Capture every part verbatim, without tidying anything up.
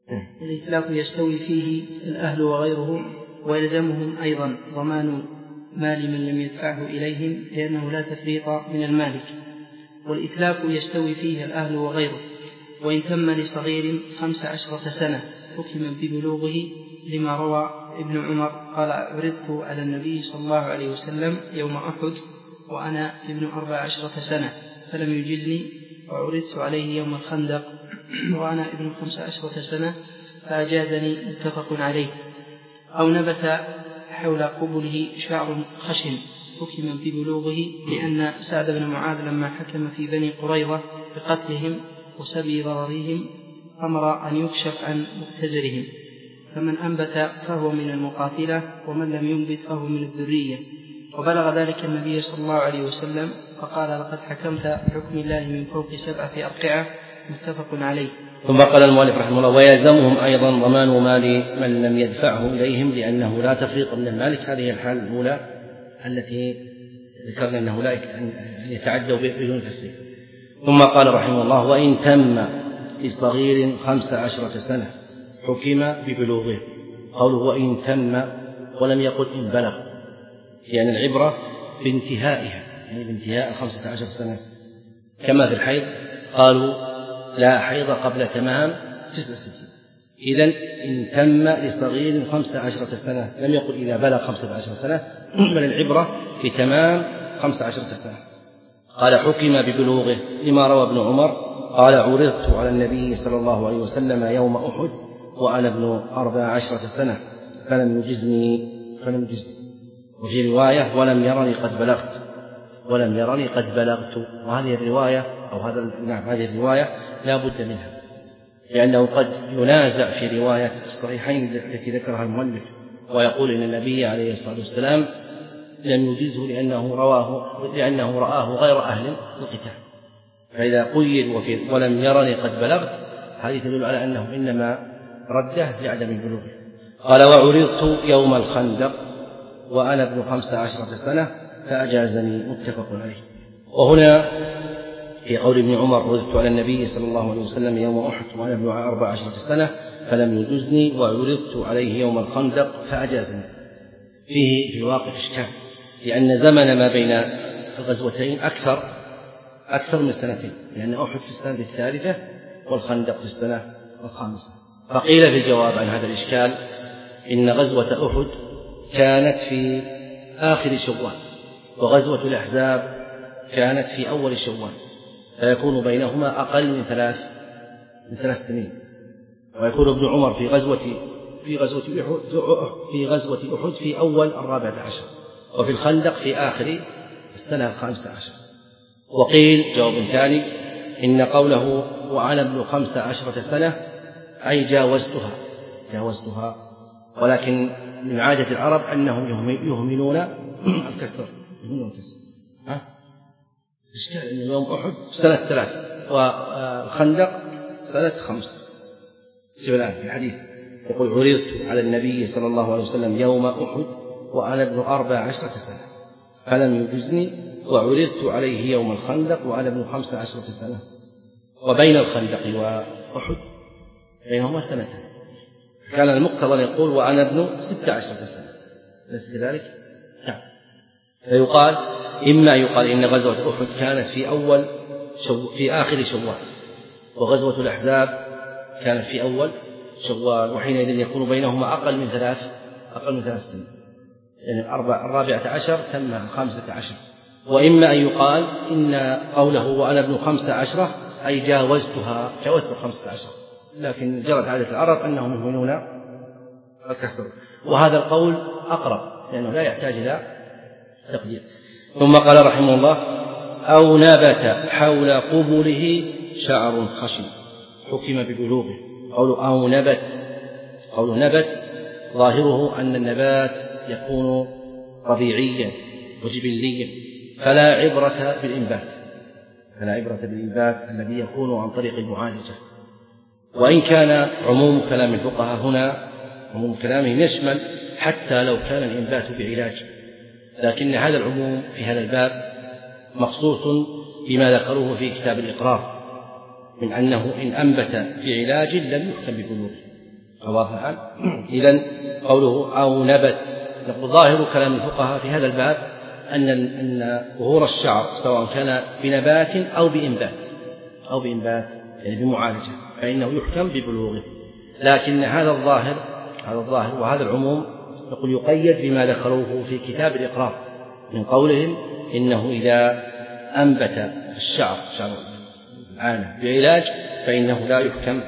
الإتلاف يستوي فيه الأهل وغيره، ويلزمهم أيضا ضمان مال من لم يدفعه إليهم لأنه لا تفريط من المالك. والإتلاف يستوي فيه الأهل وغيره، وإن تم لصغير خمس عشرة سنة حكم ببلوغه، لما روى ابن عمر قال: عرضت على النبي صلى الله عليه وسلم يوم أحد وأنا ابن أربع عشرة سنة فلم يجزني، وعرضت عليه يوم الخندق وأنا ابن خمس عشرة سنة فأجازني، متفق عليه. أو نبت حول قبله شعر خشن حكم ببلوغه، لأن سعد بن معاذ لما حكم في بني قريظة بقتلهم وسبي ضررهم أمر أن يكشف عن مؤتزرهم، فمن أنبت فهو من المقاتلة، ومن لم ينبت فهو من الذرية. وبلغ ذلك النبي صلى الله عليه وسلم فقال: لقد حكمت بحكم الله من فوق سبعة أرقعة، متفق عليه. ثم قال المؤلف رحمه الله: ويلزمهم أيضا ضمان مال من لم يدفعه إليهم لأنه لا تفريط من المالك. هذه الحالة الأولى التي ذكرنا أنه لا أن يتعدوا بدون تسليم. ثم قال رحمه الله: وإن تم لصغير خمس عشرة سنة حكم ببلوغه. قوله وإن تم ولم يقل إن بلغ، لأن يعني العبرة بانتهائها، يعني بانتهاء خمسة عشر سنة، كما في الحيض قالوا لا حيض قبل تمام تسع سنين. إذن إن تم لصغير خمسة عشرة سنة، لم يقل إذا بلغ خمسة عشر سنة، بل العبرة بتمام خمسة عشرة سنة. قال: حكم ببلوغه، لما روى ابن عمر قال: عرضت على النبي صلى الله عليه وسلم يوم أحد وأنا ابن أربع عشرة سنة فلم يجزني فلم يجزني وفي رواية: ولم يرني قد بلغت ولم يرني قد بلغت. وهذه الرواية أو هذا نعم هذه الرواية لا بد منها، لأنه قد ينازع في رواية الصحيحين التي ذكرها المؤلف، ويقول إن النبي عليه الصلاة والسلام لم يجزه لأنه رواه لأنه رآه غير أهل القتال. فإذا قيد وفي ولم يرني قد بلغت، هذه تدل على أنه إنما رده لعدم بلوغه. قال: وعرضت يوم الخندق وأنا ابن خمس عشرة سنة فأجازني، متفق عليه. وهنا في قول ابن عمر: عرضت على النبي صلى الله عليه وسلم يوم أحد وأنا ابن أربع عشرة سنة فلم يجزني، وعرضت عليه يوم الخندق فأجازني، فيه في الواقع إشكال، لأن زمن ما بين الغزوتين أكثر أكثر من سنتين، لأن أحد في السنة الثالثة والخندق في السنة الخامسة. فقيل في الجواب عن هذا الإشكال إن غزوة أحد كانت في آخر شوال، وغزوة الأحزاب كانت في أول شوال، فيكون بينهما أقل من ثلاث من ثلاث سنين. ويكون ابن عمر في غزوة في غزوة أحد في غزوة أحد في أول الرابعة عشر، وفي الخندق في آخر السنة الخامسة عشر. وقيل جواب ثاني إن قوله وأنا ابن خمس عشرة سنة أي جاوزتها جاوزتها ولكن من عادة العرب أنهم يهملون الكسر يهملون الكسر ها الإشكال أن يوم أحد سنة ثلاث والخندق سنة خمس. شوف الآن في الحديث يقول: عرضت على النبي صلى الله عليه وسلم يوم أحد وأنا ابن أربع عشرة سنة فلم يجزني، وعرضت عليه يوم الخندق وأنا ابن خمس عشرة سنة. وبين الخندق وأحد بينهما سنتين، كان المقتضى أن يقول وأنا ابن ست عشرة سنة، ليس كذلك؟ نعم. فيقال إما يقال إن غزوة أحد كانت في أول شو في آخر شوال، وغزوة الأحزاب كانت في أول شوال، وحينئذ يكون بينهما أقل من ثلاث أقل من ثلاث سنين، يعني الرابعة عشر تم الخامسة عشر. وإما أن يقال إن قوله وأنا ابن خمسة عشرة أي جاوزتها جاوزت الخمسة عشر، لكن جرت عادة العرب أنهم يهملون الكسر، وهذا القول أقرب لأنه لا يحتاج إلى تقدير. ثم قال رحمه الله: أو نبت حول قبله شعر خشن حكم ببلوغه. قوله أو نبت قوله نبت ظاهره أن النبات يكون طبيعيا وجبليا، فلا عبرة بالإنبات فلا عبرة بالإنبات الذي يكون عن طريق المعالجة. وإن كان عموم كلام الفقهاء هنا عموم كلامه يشمل حتى لو كان الإنبات بعلاج، لكن هذا العموم في هذا الباب مخصوص بما ذكروه في كتاب الإقرار من أنه إن أنبت بعلاج لم يحكم ببلوغه، واضح الآن؟ إذن قوله أو نبت، نقول ظاهر كلام الفقهاء في هذا الباب أن أن ظهور الشعر سواء كان بنبات أو بإنبات أو بإنبات يعني بمعالجة فإنه يحكم ببلوغه، لكن هذا الظاهر هذا الظاهر وهذا العموم نقول يقيد بما ذكروه في كتاب الإقرار من قولهم إنه إذا أنبت الشعر شعر العانة بعلاج فإنه لا يحكم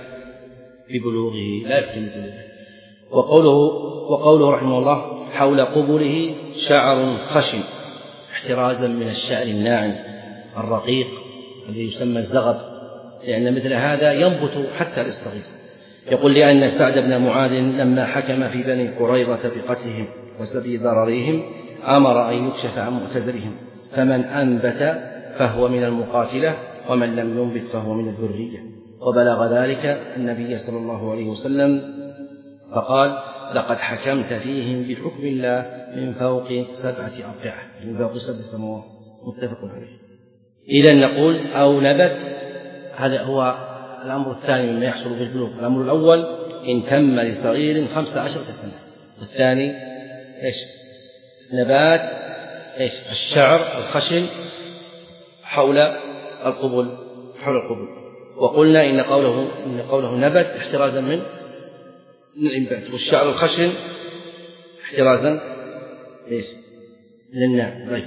ببلوغه لا يحكم ببلوغه. وقوله وقوله رحمه الله حول قبله شعر خشن احترازا من الشعر الناعم الرقيق الذي يسمى الزغب، لأن مثل هذا ينبت حتى الصغير. يقول لأن سعد بن معاذ لما حكم في بني قريظة بقتلهم وسبي ضررهم أمر أن يكشف عن مؤتزرهم، فمن أنبت فهو من المقاتلة ومن لم ينبت فهو من الذرية. وبلغ ذلك النبي صلى الله عليه وسلم فقال لقد حكمت فيهم بحكم الله من فوق سبعة أربعة من فوق سبع سماوات متفق عليه. إذا نقول أو نبت، هذا هو الأمر الثاني مما يحصل في البلوغ. الأمر الأول إن تم لصغير خمسة عشر سنة، والثاني إيش؟ نبات إيش؟ الشعر الخشن حول القبل حول القبل. وقلنا إن قوله إن قوله نبت احترازا من الإنبات، والشعر الخشن احترازا إيش؟ من النعم. طيب.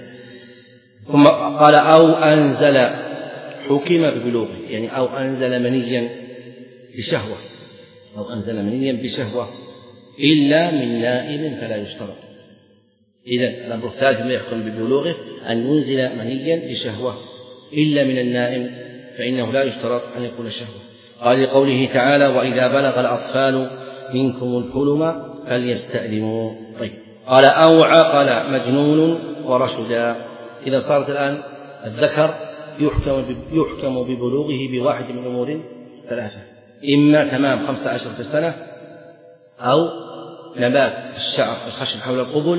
ثم قال أو أنزل حكم ببلوغه، يعني أو أنزل منيا بشهوة أو أنزل منيا بشهوة إلا من نائم فلا يشترط. إذن الأمر الثالث ما يحكم ببلوغه أن ينزل منيا بشهوة إلا من النائم فإنه لا يشترط أن يكون شهوة. قال لقوله تعالى وإذا بلغ الأطفال منكم الحلم فليستأذنوا. طيب. قال أو عقل مجنون ورشدا، إذا صارت الآن الذكر يحكم يحكم ببلوغه بواحد من أمور ثلاثة، إما تمام خمسة عشر سنة، أو نبات الشعر الخشن حول القبل،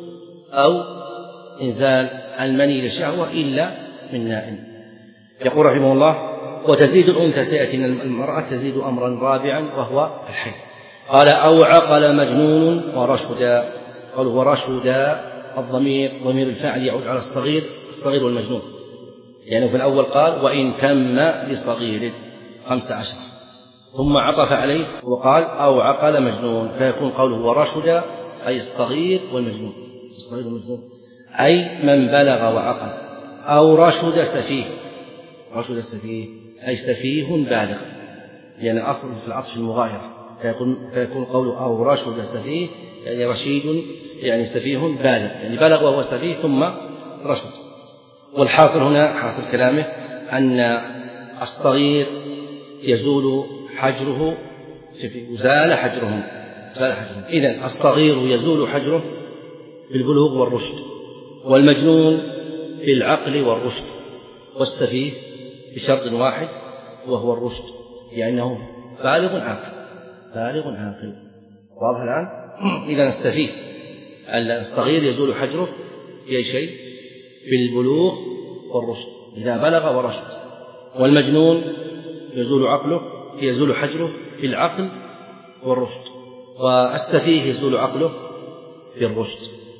أو إنزال المني لشهوة إلا من نائم. يقول رحمه الله وتزيد الأنثى، تأتي المرأة تزيد أمرا رابعا وهو الحي. قال أو عقل مجنون ورشدا، قال ورشدا الضمير ضمير الفاعل يعود على الصغير الصغير والمجنون، لأنه في الأول قال وإن تم لصغير خمسة عشر، ثم عطف عليه وقال أو عقل مجنون، فيكون قوله ورشد أي الصغير والمجنون الصغير والمجنون أي من بلغ وعقل. أو رشد سفيه، رشد سفيه أي سفيه بالغ، لأن يعني الأصل في العطف المغايرة، فيكون, فيكون قوله أو رشد سفيه يعني رشيد يعني سفيه بالغ، يعني بلغ وهو سفيه ثم رشد. والحاصل هنا حاصل كلامه أن الصغير يزول حجره وزال حجرهم زال حجرهم إذن الصغير يزول حجره بالبلوغ والرشد، والمجنون بالعقل والرشد، والسفيه بشرط واحد وهو الرشد، يعني أنه بالغ عاقل بالغ عاقل. واضح الآن؟ إذن السفيه الصغير يزول حجره في أي شيء؟ بالبلوغ والرشد إذا بلغ ورشد، والمجنون يزول عقله يزول حجره بالعقل والرشد، والسفيه يزول عقله بالرشد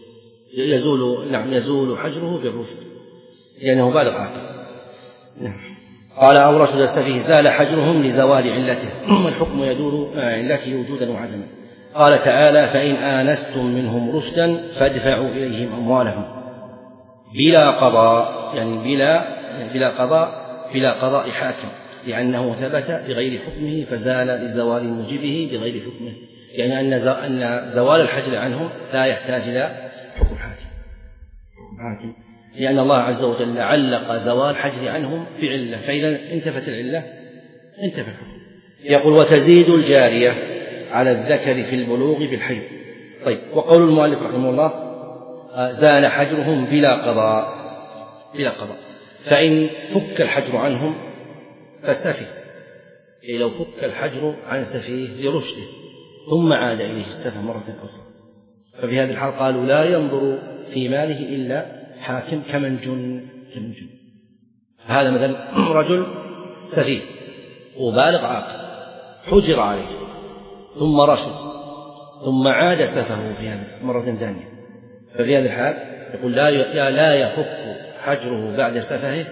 يزول نعم يزول حجره بالرشد لأنه بالغ عاقل. نعم. قال أو رشد السفيه زال حجرهم لزوال علته، والحكم يدور مع علته وجودا وعدما. قال تعالى فإن آنستم منهم رشدا فادفعوا إليهم أموالهم بلا قضاء، يعني بلا يعني بلا قضاء بلا قضاء حاكم، لأنه ثبت بغير حكمه فزال لزوال موجبه بغير حكمه، يعني أن زوال الحجر عنهم لا يحتاج إلى حكم حاكم حاكم لأن الله عز وجل علق زوال الحجر عنهم بعلة، فإذا انتفت العلة انتفى الحكم. يقول وتزيد الجارية على الذكر في البلوغ بالحيض. طيب. وقول المؤلف رحمه الله زال حجرهم بلا قضاء بلا قضاء فإن فك الحجر عنهم فاستفي، يعني لو فك الحجر عن سفيه لرشده ثم عاد إليه استفى مرة أخرى، ففي هذه الحال قالوا لا ينظر في ماله إلا حاكم كمن جن كمن جن. هذا مثلا رجل سفيه وبالغ عاقل حجر عليه ثم رشد ثم عاد سفهه في هذا مرة ثانية، ففي هذا الحال يقول لا لا يفك حجره بعد سفهه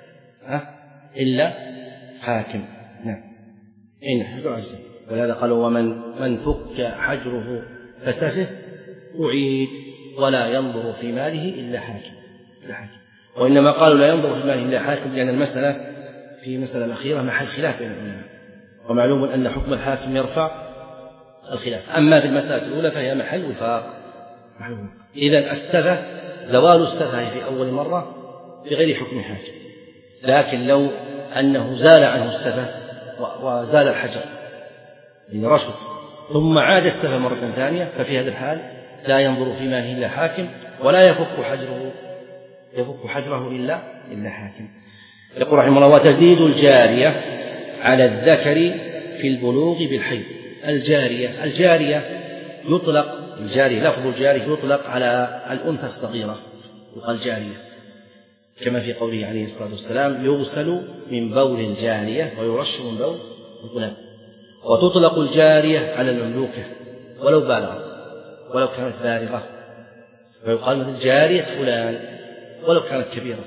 إلا حاكم. نعم. إن ولهذا قالوا ومن من فك حجره فسفه أعيد ولا ينظر في ماله إلا حاكم. إلا حاكم. وإنما قالوا لا ينظر في ماله إلا حاكم لأن المسألة في مسألة الأخيرة محل خلاف بين العلماء، ومعلوم أن حكم الحاكم يرفع الخلاف، أما في المسألة الأولى فهي محل وفاق. إذن السفه زوال السفه في أول مرة بغير حكم الحاكم، لكن لو أنه زال عنه السفه وزال الحجر من رشد ثم عاد السفه مرة ثانية ففي هذا الحال لا ينظر في ماله إلا حاكم ولا يفك حجره يفك حجره إلا إلا حاكم. يقول رحمه الله وتزيد الجارية على الذكر في البلوغ بالحيض. الجارية الجارية يطلق الجارية لفظ الجارية يطلق على الأنثى الصغيرة يقال جارية، كما في قوله عليه الصلاة والسلام يغسل من بول الجارية ويرش من بول الغلام. وتطلق الجارية على المملوكة ولو بالغت ولو كانت بالغة، فيقال مثل جارية فلان ولو كانت كبيرة.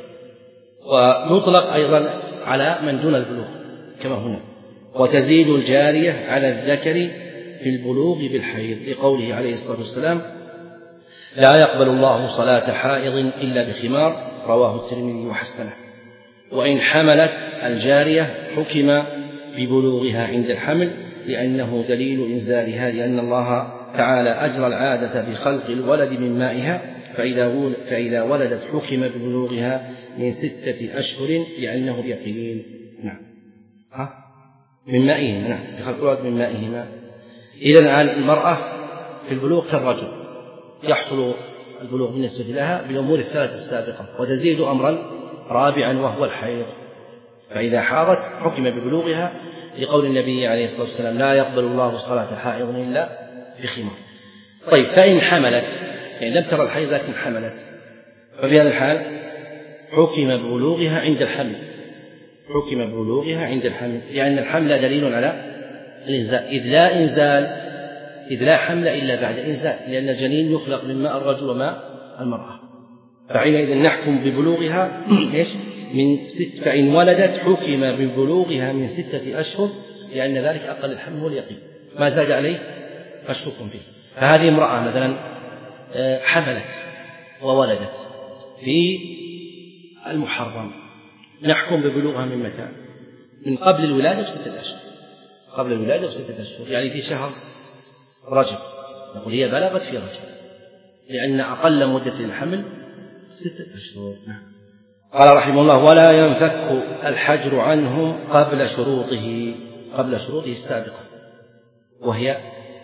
ويطلق أيضا على من دون البلوغ كما هنا. وتزيد الجارية على الذكر في البلوغ بالحيض لقوله عليه الصلاة والسلام لا يقبل الله صلاة حائض إلا بخمار، رواه الترمذي وحسنه. وإن حملت الجارية حكم ببلوغها عند الحمل لأنه دليل إنزالها، لأن الله تعالى أجرى العادة بخلق الولد من مائها، فإذا فإذا ولدت حكم ببلوغها من ستة أشهر لأنه يقين. نعم. ها؟ من مائه. نعم. بخلق الولد من مائهما. إذن المرأة في البلوغ كالرجل يحصل البلوغ بالنسبة لها بالأمور الثلاث السابقة، وتزيد أمرا رابعا وهو الحيض، فإذا حاضت حكم ببلوغها لقول النبي عليه الصلاة والسلام لا يقبل الله صلاة حائض إلا بخمار. طيب فإن حملت يعني لم ترى الحيض لكن حملت، ففي هذا الحال حكم ببلوغها عند الحمل حكم ببلوغها عند الحمل لأن الحمل دليل على الإنزال، إذ لا إنزال إذ لا حمل إلا بعد إنزال، لأن الجنين يخلق من ماء الرجل وماء المرأة، فحينئذ نحكم ببلوغها إيش من ست، فإن ولدت حكم ببلوغها من ستة أشهر لأن ذلك أقل الحمل واليقين، ما زاد عليه فاشكك فيه. فهذه امرأة مثلا حملت وولدت في المحرم، نحكم ببلوغها من متى؟ من قبل الولادة بستة أشهر قبل الولادة بستة أشهر يعني في شهر رجب، نقول هي بلغت في رجب لأن أقل مدة الحمل ستة أشهر. قال رحمه الله ولا ينفك الحجر عنهم قبل شروطه قبل شروطه السابقة، وهي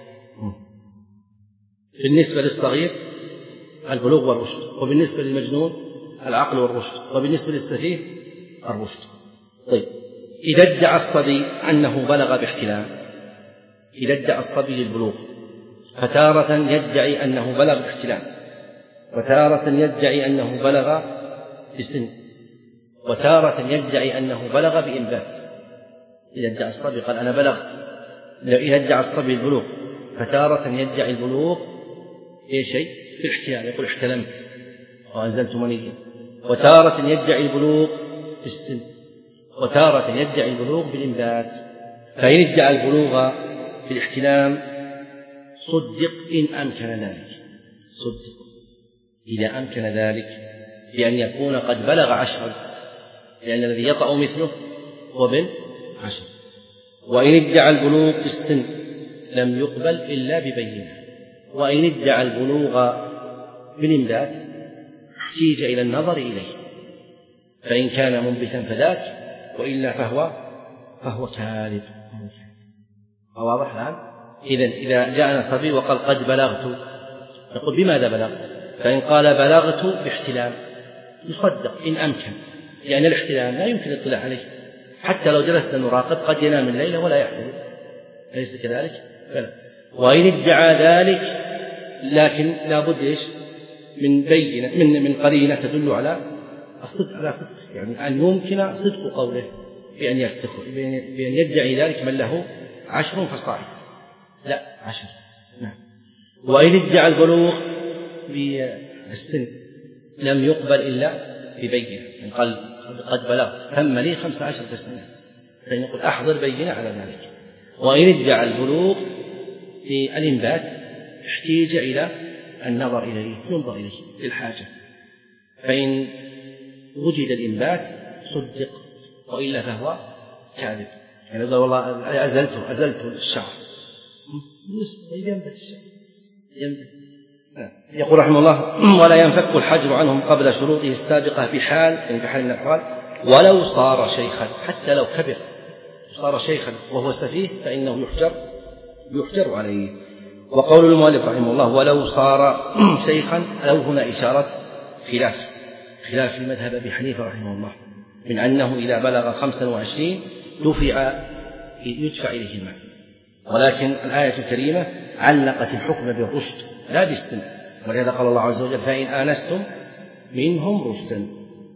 بالنسبة للصغير البلوغ والرشد، وبالنسبة للمجنون العقل والرشد، وبالنسبة للسفيه الرشد. طيب إذا ادعى الصبي أنه بلغ باحتلام، إذا ادعى الصبي للبلوغ فتارة يدعي أنه بلغ باحتلام، وتارة يدعي أنه بلغ بالسن، وتارة يدعي أنه بلغ بإنبات. إذا ادعى الصبي قال أنا بلغت، إذا ادعى الصبي البلوغ فتارة يدعي البلوغ أي شيء في الاحتلام، يقول احتلمت وأنزلت منيا، وتارة يدعي البلوغ في السن، وتارة يدعي البلوغ بالإنبات. فإن ادعى البلوغ بالاحتلام صدق إن أمكن ذلك، صدق إذا أمكن ذلك بأن يكون قد بلغ عشرا، لأن الذي يطأ مثله هو بن عشر. وإن ادعى البلوغ في السن لم يقبل إلا ببينة، وإن ادعى البلوغ بالإنبات احتيج إلى النظر إليه، فإن كان منبتا فذاك، وإلا فهو فهو كاذب. واضح الآن؟ إذن إذا جاءنا صبي وقال قد بلغت نقول بماذا بلغت؟ فإن قال بلغت باحتلام يصدق إن أمكن، لأن الاحتلام لا يمكن الاطلاع عليه، حتى لو جلسنا نراقب قد ينام الليلة ولا يحتلم، أليس كذلك؟ فلا. وإن ادعى ذلك لكن لا بد إيش من بينة من من قرينة تدل على الصدق، على صدق يعني أن يمكن صدق قوله بأن يفتخر بأن يدعي ذلك من له عشر فصاعد. لا عشر. نعم. وإن ادعى البلوغ بالسن لم يقبل إلا ببينة، يعني قال قد بلغت تم لي خمسة عشر سنة، فإن يقول أحضر بينة على ذلك. وإن ادعى البلوغ في الإنبات احتيج إلى النظر إليه، ينظر إليه للحاجة، فإن وجد الإنبات صدق، وإلا فهو كاذب. يعني قال والله أزلته أزلت الشعر، ينبت الشعر ينبت. يقول رحمه الله: ولا ينفك الحجر عنهم قبل شروطه السابقة بحال، يعني بحال من الأحوال، ولو صار شيخا، حتى لو كبر صار شيخا وهو سفيه فإنه يحجر يحجر عليه. وقول المؤلف رحمه الله: ولو صار شيخا، لو هنا إشارة خلاف خلاف في مذهب أبي حنيفة رحمه الله، من أنه إذا بلغ خمسا وعشرين دفع يدفع إليه المال، ولكن الآية الكريمة علقت الحكم بالرشد لا بالسن، ولهذا قال الله عز وجل: فإن آنستم منهم رشدا.